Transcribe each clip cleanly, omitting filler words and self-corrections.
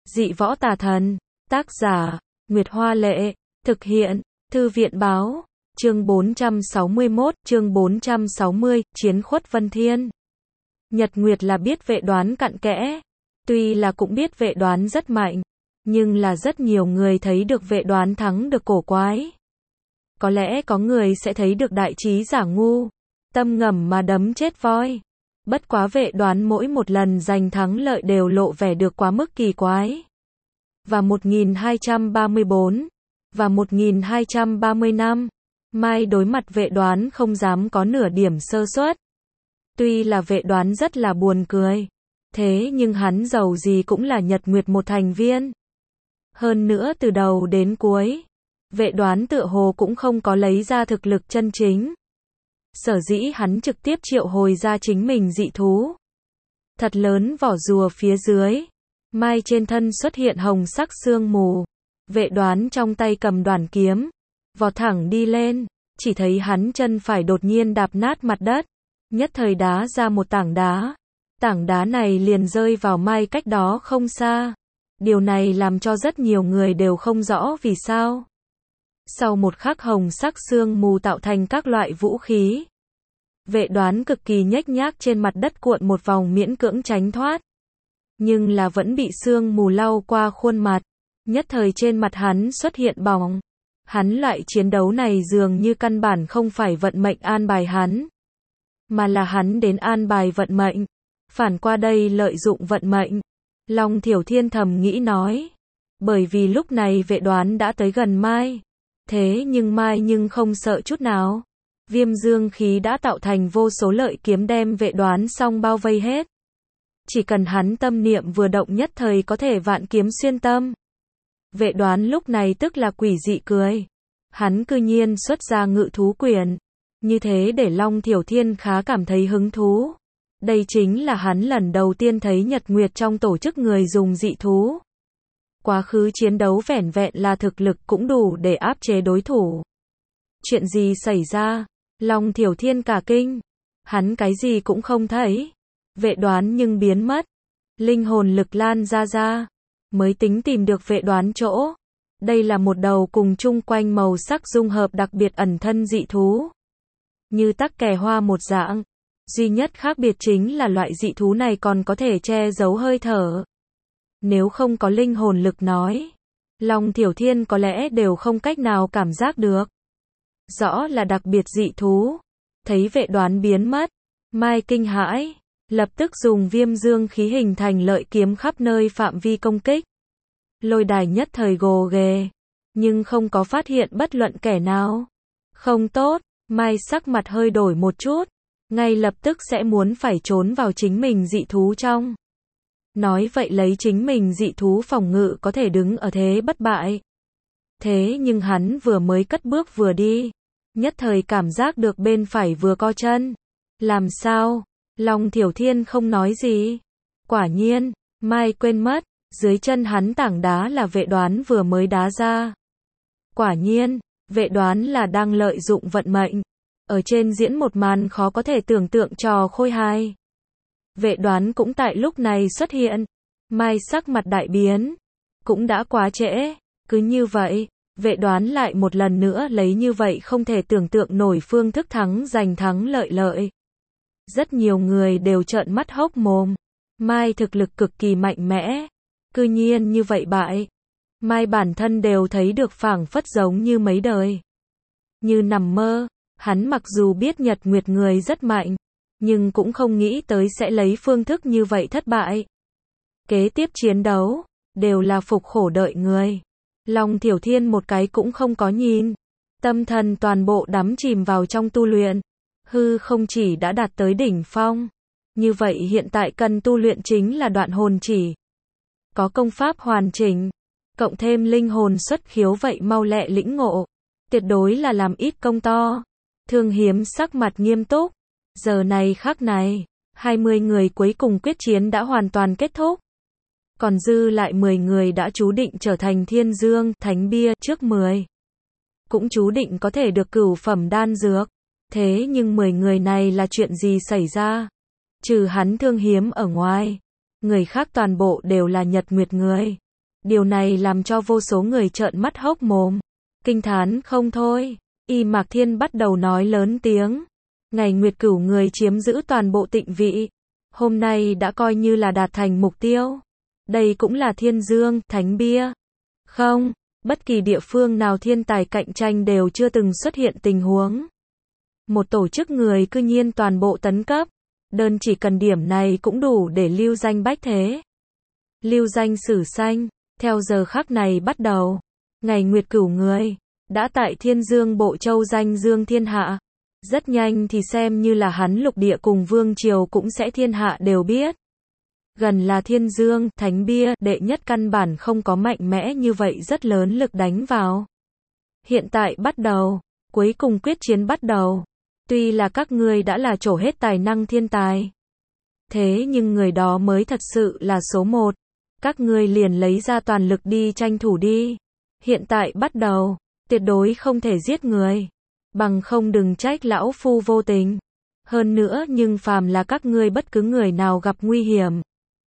Dị võ tà thần. Tác giả, Nguyệt Hoa Lệ. Thực hiện, Thư viện Báo. Chương 461, chương 460, Chiến khuất Vân Thiên. Nhật Nguyệt là biết vệ đoán cặn kẽ. Tuy là cũng biết vệ đoán rất mạnh, nhưng là rất nhiều người thấy được vệ đoán thắng được cổ quái. Có lẽ có người sẽ thấy được đại trí giả ngu, tâm ngầm mà đấm chết voi. Bất quá vệ đoán mỗi một lần giành thắng lợi đều lộ vẻ được quá mức kỳ quái. Và 1234, và 1235, Mai đối mặt vệ đoán không dám có nửa điểm sơ suất. Tuy là vệ đoán rất là buồn cười, thế nhưng hắn dầu gì cũng là Nhật Nguyệt một thành viên. Hơn nữa từ đầu đến cuối, vệ đoán tựa hồ cũng không có lấy ra thực lực chân chính. Sở dĩ hắn trực tiếp triệu hồi ra chính mình dị thú. Thật lớn vỏ rùa phía dưới, Mai trên thân xuất hiện hồng sắc sương mù. Vệ đoán trong tay cầm đoản kiếm, vọt thẳng đi lên, chỉ thấy hắn chân phải đột nhiên đạp nát mặt đất, nhất thời đá ra một tảng đá này liền rơi vào Mai cách đó không xa. Điều này làm cho rất nhiều người đều không rõ vì sao. Sau một khắc hồng sắc sương mù tạo thành các loại vũ khí. Vệ đoán cực kỳ nhếch nhác trên mặt đất cuộn một vòng miễn cưỡng tránh thoát. Nhưng là vẫn bị sương mù lau qua khuôn mặt. Nhất thời trên mặt hắn xuất hiện bỏng. Hắn loại chiến đấu này dường như căn bản không phải vận mệnh an bài hắn, mà là hắn đến an bài vận mệnh. Phản qua đây lợi dụng vận mệnh. Long Thiểu Thiên thầm nghĩ nói. Bởi vì lúc này vệ đoán đã tới gần Mai. Thế nhưng Mai nhưng không sợ chút nào. Viêm dương khí đã tạo thành vô số lợi kiếm đem vệ đoán xong bao vây hết. Chỉ cần hắn tâm niệm vừa động nhất thời có thể vạn kiếm xuyên tâm. Vệ đoán lúc này tức là quỷ dị cười. Hắn cư nhiên xuất ra ngự thú quyền. Như thế để Long Thiểu Thiên khá cảm thấy hứng thú. Đây chính là hắn lần đầu tiên thấy Nhật Nguyệt trong tổ chức người dùng dị thú. Quá khứ chiến đấu vẻn vẹn là thực lực cũng đủ để áp chế đối thủ. Chuyện gì xảy ra? Long Thiểu Thiên cả kinh. Hắn cái gì cũng không thấy. Vệ đoán nhưng biến mất. Linh hồn lực lan ra. Mới tính tìm được vệ đoán chỗ. Đây là một đầu cùng chung quanh màu sắc dung hợp đặc biệt ẩn thân dị thú. Như tắc kè hoa một dạng. Duy nhất khác biệt chính là loại dị thú này còn có thể che giấu hơi thở. Nếu không có linh hồn lực nói, Long Thiểu Thiên có lẽ đều không cách nào cảm giác được. Rõ là đặc biệt dị thú. Thấy vệ đoán biến mất, Mai kinh hãi, lập tức dùng viêm dương khí hình thành lợi kiếm khắp nơi phạm vi công kích. Lôi đài nhất thời gồ ghề, nhưng không có phát hiện bất luận kẻ nào. Không tốt, Mai sắc mặt hơi đổi một chút, ngay lập tức sẽ muốn phải trốn vào chính mình dị thú trong. Nói vậy lấy chính mình dị thú phòng ngự có thể đứng ở thế bất bại. Thế nhưng hắn vừa mới cất bước vừa đi, nhất thời cảm giác được bên phải vừa co chân. Làm sao? Long Thiểu Thiên không nói gì. Quả nhiên, Mai quên mất, dưới chân hắn tảng đá là vệ đoán vừa mới đá ra. Quả nhiên, vệ đoán là đang lợi dụng vận mệnh. Ở trên diễn một màn khó có thể tưởng tượng trò khôi hài. Vệ đoán cũng tại lúc này xuất hiện. Mai sắc mặt đại biến. Cũng đã quá trễ. Cứ như vậy, vệ đoán lại một lần nữa lấy như vậy không thể tưởng tượng nổi phương thức giành thắng lợi. Rất nhiều người đều trợn mắt hốc mồm. Mai thực lực cực kỳ mạnh mẽ. Cư nhiên như vậy bại. Mai bản thân đều thấy được phảng phất giống như mấy đời. Như nằm mơ. Hắn mặc dù biết Nhật Nguyệt người rất mạnh, nhưng cũng không nghĩ tới sẽ lấy phương thức như vậy thất bại. Kế tiếp chiến đấu, đều là phục khổ đợi người. Long Thiểu Thiên một cái cũng không có nhìn. Tâm thần toàn bộ đắm chìm vào trong tu luyện. Hư không chỉ đã đạt tới đỉnh phong. Như vậy hiện tại cần tu luyện chính là đoạn hồn chỉ. Có công pháp hoàn chỉnh, cộng thêm linh hồn xuất khiếu vậy mau lẹ lĩnh ngộ. Tuyệt đối là làm ít công to. Thương Hiếm sắc mặt nghiêm túc. Giờ này khắc này, 20 người cuối cùng quyết chiến đã hoàn toàn kết thúc. Còn dư lại 10 người đã chú định trở thành Thiên Dương, Thánh Bia trước 10. Cũng chú định có thể được cửu phẩm đan dược. Thế nhưng 10 người này là chuyện gì xảy ra? Trừ hắn Thương Hiếm ở ngoài, người khác toàn bộ đều là Nhật Nguyệt người. Điều này làm cho vô số người trợn mắt hốc mồm, kinh thán không thôi. Y Mạc Thiên bắt đầu nói lớn tiếng. Ngày Nguyệt Cửu người chiếm giữ toàn bộ Tịnh Vị. Hôm nay đã coi như là đạt thành mục tiêu. Đây cũng là Thiên Dương, Thánh Bia. Không, bất kỳ địa phương nào thiên tài cạnh tranh đều chưa từng xuất hiện tình huống. Một tổ chức người cư nhiên toàn bộ tấn cấp. Đơn chỉ cần điểm này cũng đủ để lưu danh bách thế. Lưu danh sử xanh. Theo giờ khắc này bắt đầu, ngày Nguyệt Cửu người đã tại Thiên Dương Bộ Châu danh dương thiên hạ. Rất nhanh thì xem như là hắn lục địa cùng vương triều cũng sẽ thiên hạ đều biết. Gần là Thiên Dương, Thánh Bia, đệ nhất căn bản không có mạnh mẽ như vậy rất lớn lực đánh vào. Hiện tại bắt đầu, cuối cùng quyết chiến bắt đầu. Tuy là các ngươi đã là trổ hết tài năng thiên tài. Thế nhưng người đó mới thật sự là số một. Các ngươi liền lấy ra toàn lực đi tranh thủ đi. Hiện tại bắt đầu, tuyệt đối không thể giết người. Bằng không đừng trách lão phu vô tình. Hơn nữa nhưng phàm là các ngươi bất cứ người nào gặp nguy hiểm,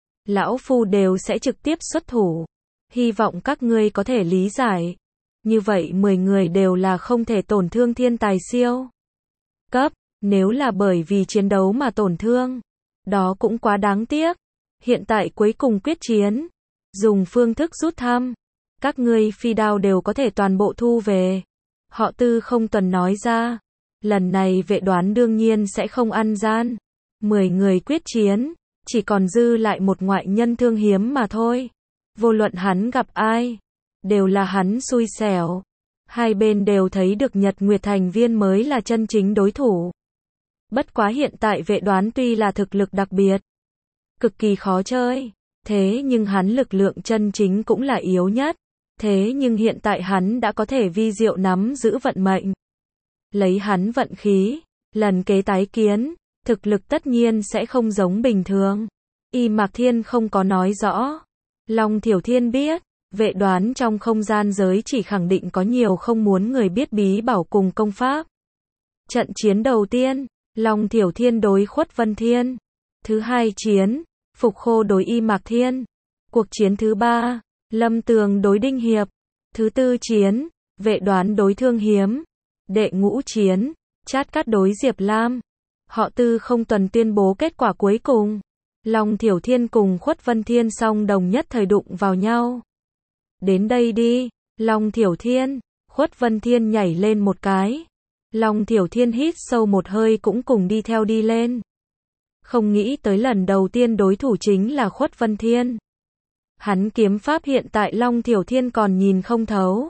lão phu đều sẽ trực tiếp xuất thủ. Hy vọng các ngươi có thể lý giải. Như vậy 10 người đều là không thể tổn thương thiên tài siêu cấp. Nếu là bởi vì chiến đấu mà tổn thương, đó cũng quá đáng tiếc. Hiện tại cuối cùng quyết chiến, dùng phương thức rút thăm. Các ngươi phi đao đều có thể toàn bộ thu về. Họ Tư không tuần nói ra. Lần này vệ đoán đương nhiên sẽ không ăn gian. 10 người quyết chiến, chỉ còn dư lại một ngoại nhân thương hiếm mà thôi. Vô luận hắn gặp ai, đều là hắn xui xẻo. Hai bên đều thấy được Nhật Nguyệt thành viên mới là chân chính đối thủ. Bất quá hiện tại vệ đoán tuy là thực lực đặc biệt, cực kỳ khó chơi, thế nhưng hắn lực lượng chân chính cũng là yếu nhất. Thế nhưng hiện tại hắn đã có thể vi diệu nắm giữ vận mệnh. Lấy hắn vận khí, lần kế tái kiến, thực lực tất nhiên sẽ không giống bình thường. Y Mạc Thiên không có nói rõ. Long Thiểu Thiên biết, vệ đoán trong không gian giới chỉ khẳng định có nhiều không muốn người biết bí bảo cùng công pháp. Trận chiến đầu tiên, Long Thiểu Thiên đối Khuất Vân Thiên. Thứ hai chiến, Phục Khô đối Y Mạc Thiên. Cuộc chiến thứ ba, Lâm Tường đối Đinh Hiệp. Thứ tư chiến, vệ đoán đối Thương Hiếm. Đệ ngũ chiến, Chát Cát đối Diệp Lam. Họ Tư không tuần tuyên bố kết quả cuối cùng. Long Thiểu Thiên cùng Khuất Vân Thiên song đồng nhất thời đụng vào nhau. Đến đây đi, Long Thiểu Thiên. Khuất Vân Thiên nhảy lên một cái. Long Thiểu Thiên hít sâu một hơi cũng cùng đi theo đi lên. Không nghĩ tới lần đầu tiên đối thủ chính là Khuất Vân Thiên. Hắn kiếm pháp hiện tại Long Thiểu Thiên còn nhìn không thấu.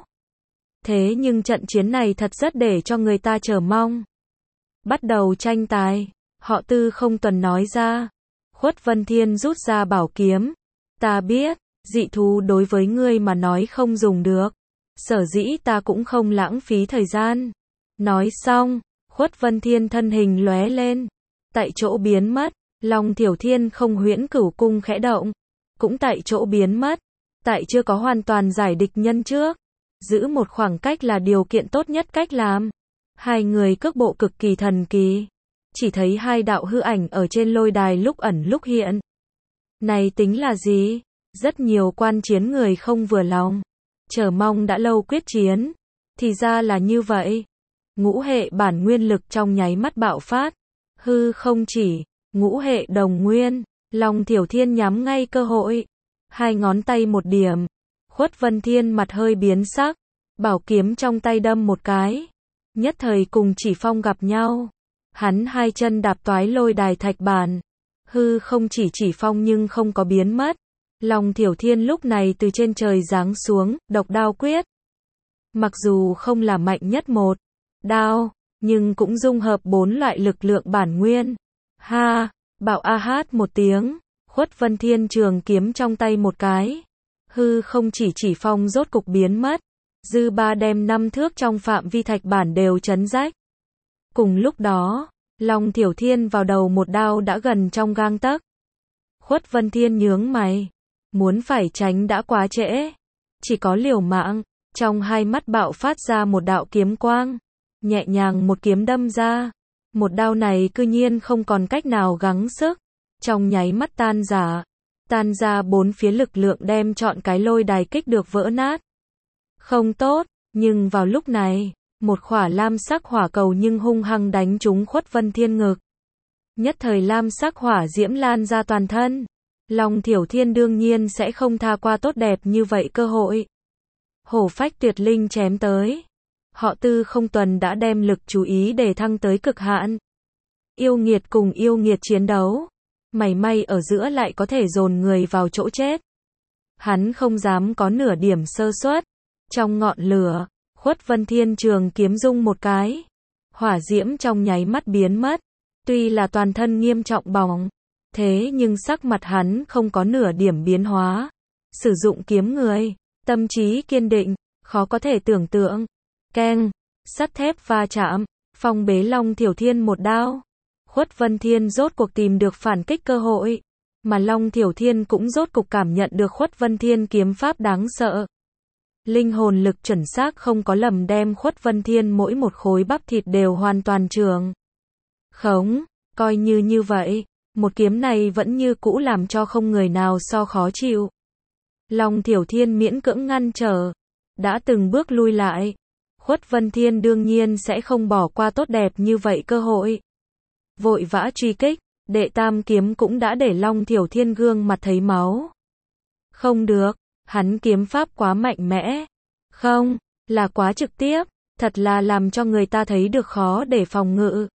Thế nhưng trận chiến này thật rất để cho người ta chờ mong. Bắt đầu tranh tài, họ Tư không tuần nói ra. Khuất Vân Thiên rút ra bảo kiếm. Ta biết, dị thú đối với ngươi mà nói không dùng được. Sở dĩ ta cũng không lãng phí thời gian. Nói xong, Khuất Vân Thiên thân hình lóe lên. Tại chỗ biến mất, Long Thiểu Thiên không huyễn cửu cung khẽ động. Cũng tại chỗ biến mất. Tại chưa có hoàn toàn giải địch nhân trước. Giữ một khoảng cách là điều kiện tốt nhất cách làm. Hai người cước bộ cực kỳ thần kỳ. Chỉ thấy hai đạo hư ảnh ở trên lôi đài lúc ẩn lúc hiện. Này tính là gì? Rất nhiều quan chiến người không vừa lòng. Chờ mong đã lâu quyết chiến. Thì ra là như vậy. Ngũ hệ bản nguyên lực trong nháy mắt bạo phát. Hư không chỉ, ngũ hệ đồng nguyên. Long Thiểu Thiên nhắm ngay cơ hội. Hai ngón tay một điểm. Khuất Vân Thiên mặt hơi biến sắc. Bảo kiếm trong tay đâm một cái. Nhất thời cùng Chỉ Phong gặp nhau. Hắn hai chân đạp toái lôi đài thạch bản. Hư không Chỉ Phong nhưng không có biến mất. Long Thiểu Thiên lúc này từ trên trời giáng xuống, độc đao quyết. Mặc dù không là mạnh nhất một đao, nhưng cũng dung hợp 4 loại lực lượng bản nguyên. Ha, bảo a hát một tiếng, Khuất Vân Thiên trường kiếm trong tay một cái. Hư không Chỉ Phong rốt cục biến mất. Dư ba đem 5 thước trong phạm vi thạch bản đều chấn rách. Cùng lúc đó, Long Thiểu Thiên vào đầu một đao đã gần trong gang tấc. Khuất Vân Thiên nhướng mày. Muốn phải tránh đã quá trễ. Chỉ có liều mạng. Trong hai mắt bạo phát ra một đạo kiếm quang. Nhẹ nhàng một kiếm đâm ra. Một đao này cư nhiên không còn cách nào gắng sức. Trong nháy mắt tan rã. tan ra bốn phía, lực lượng đem trọn cái lôi đài kích được vỡ nát. Không tốt, nhưng vào lúc này, một khỏa lam sắc hỏa cầu nhưng hung hăng đánh trúng Khuất Vân Thiên ngực. Nhất thời lam sắc hỏa diễm lan ra toàn thân. Long Thiểu Thiên đương nhiên sẽ không tha qua tốt đẹp như vậy cơ hội. Hổ phách tuyệt linh chém tới. Họ Tư Không Tuần đã đem lực chú ý để thăng tới cực hạn. Yêu nghiệt cùng yêu nghiệt chiến đấu. Mảy may ở giữa lại có thể dồn người vào chỗ chết. Hắn không dám có nửa điểm sơ suất. Trong ngọn lửa, Khuất Vân Thiên trường kiếm rung một cái. Hỏa diễm trong nháy mắt biến mất. Tuy là toàn thân nghiêm trọng bỏng, thế nhưng sắc mặt hắn không có nửa điểm biến hóa. Sử dụng kiếm người, tâm trí kiên định, khó có thể tưởng tượng. Keng, sắt thép va chạm, phong bế Long Thiểu Thiên một đao. Khuất Vân Thiên rốt cuộc tìm được phản kích cơ hội, mà Long Thiểu Thiên cũng rốt cuộc cảm nhận được Khuất Vân Thiên kiếm pháp đáng sợ. Linh hồn lực chuẩn xác không có lầm đem Khuất Vân Thiên mỗi một khối bắp thịt đều hoàn toàn trường khống, coi như vậy, một kiếm này vẫn như cũ làm cho không người nào so khó chịu. Long Thiểu Thiên miễn cưỡng ngăn trở, đã từng bước lui lại. Khuất Vân Thiên đương nhiên sẽ không bỏ qua tốt đẹp như vậy cơ hội. Vội vã truy kích, đệ tam kiếm cũng đã để Long Thiểu Thiên gương mặt thấy máu. Không được, hắn kiếm pháp quá mạnh mẽ. Không, là quá trực tiếp, thật là làm cho người ta thấy được khó để phòng ngự.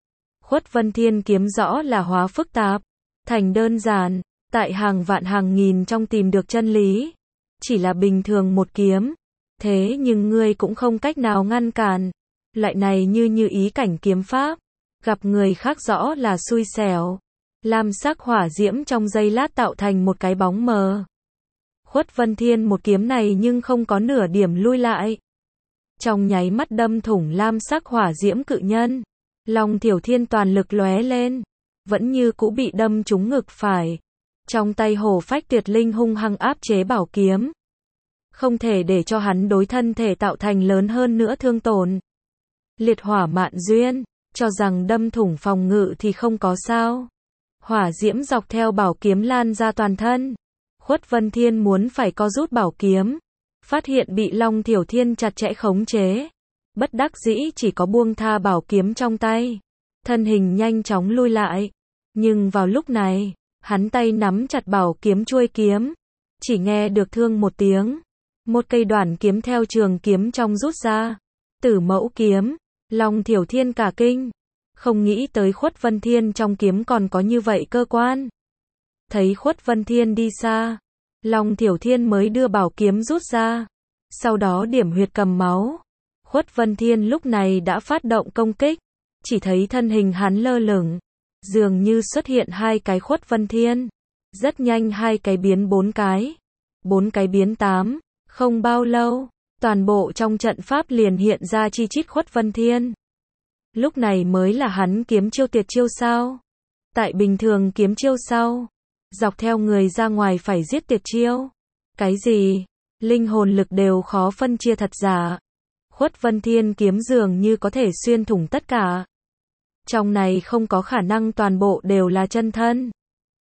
Khuất Vân Thiên kiếm rõ là hóa phức tạp, thành đơn giản, tại hàng vạn hàng nghìn trong tìm được chân lý. Chỉ là bình thường một kiếm, thế nhưng ngươi cũng không cách nào ngăn cản. Loại này như ý cảnh kiếm pháp, gặp người khác rõ là xui xẻo. Lam sắc hỏa diễm trong giây lát tạo thành một cái bóng mờ. Khuất Vân Thiên một kiếm này nhưng không có nửa điểm lui lại. Trong nháy mắt đâm thủng lam sắc hỏa diễm cự nhân. Long Thiểu Thiên toàn lực lóe lên, vẫn như cũ bị đâm trúng ngực phải. Trong tay hổ phách tuyệt linh hung hăng áp chế bảo kiếm. Không thể để cho hắn đối thân thể tạo thành lớn hơn nữa thương tổn. Liệt hỏa mạn duyên, cho rằng đâm thủng phòng ngự thì không có sao. Hỏa diễm dọc theo bảo kiếm lan ra toàn thân. Khuất Vân Thiên muốn phải co rút bảo kiếm, phát hiện bị Long Thiểu Thiên chặt chẽ khống chế. Bất đắc dĩ chỉ có buông tha bảo kiếm trong tay. Thân hình nhanh chóng lui lại. Nhưng vào lúc này, hắn tay nắm chặt bảo kiếm chuôi kiếm. Chỉ nghe được thương một tiếng. Một cây đoản kiếm theo trường kiếm trong rút ra. Tử Mẫu kiếm. Long Thiểu Thiên cả kinh. Không nghĩ tới Khuất Vân Thiên trong kiếm còn có như vậy cơ quan. Thấy Khuất Vân Thiên đi xa, Long Thiểu Thiên mới đưa bảo kiếm rút ra. Sau đó điểm huyệt cầm máu. Khuất Vân Thiên lúc này đã phát động công kích. Chỉ thấy thân hình hắn lơ lửng. Dường như xuất hiện hai cái Khuất Vân Thiên. Rất nhanh hai cái biến bốn cái. Bốn cái biến 8. Không bao lâu, toàn bộ trong trận pháp liền hiện ra chi chít Khuất Vân Thiên. Lúc này mới là hắn kiếm chiêu tuyệt chiêu sao? Tại bình thường kiếm chiêu sau, dọc theo người ra ngoài phải giết tuyệt chiêu. Cái gì? Linh hồn lực đều khó phân chia thật giả. Khuất Vân Thiên kiếm dường như có thể xuyên thủng tất cả. Trong này không có khả năng toàn bộ đều là chân thân.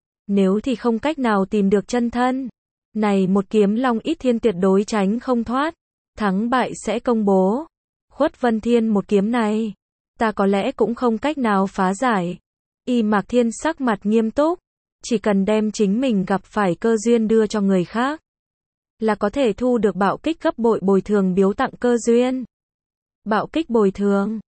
Nếu thì không cách nào tìm được chân thân, này một kiếm Long Ít Thiên tuyệt đối tránh không thoát. Thắng bại sẽ công bố. Khuất Vân Thiên một kiếm này, ta có lẽ cũng không cách nào phá giải. Y Mạc Thiên sắc mặt nghiêm túc. Chỉ cần đem chính mình gặp phải cơ duyên đưa cho người khác, là có thể thu được bạo kích gấp bội bồi thường biếu tặng cơ duyên. Bạo kích bồi thường.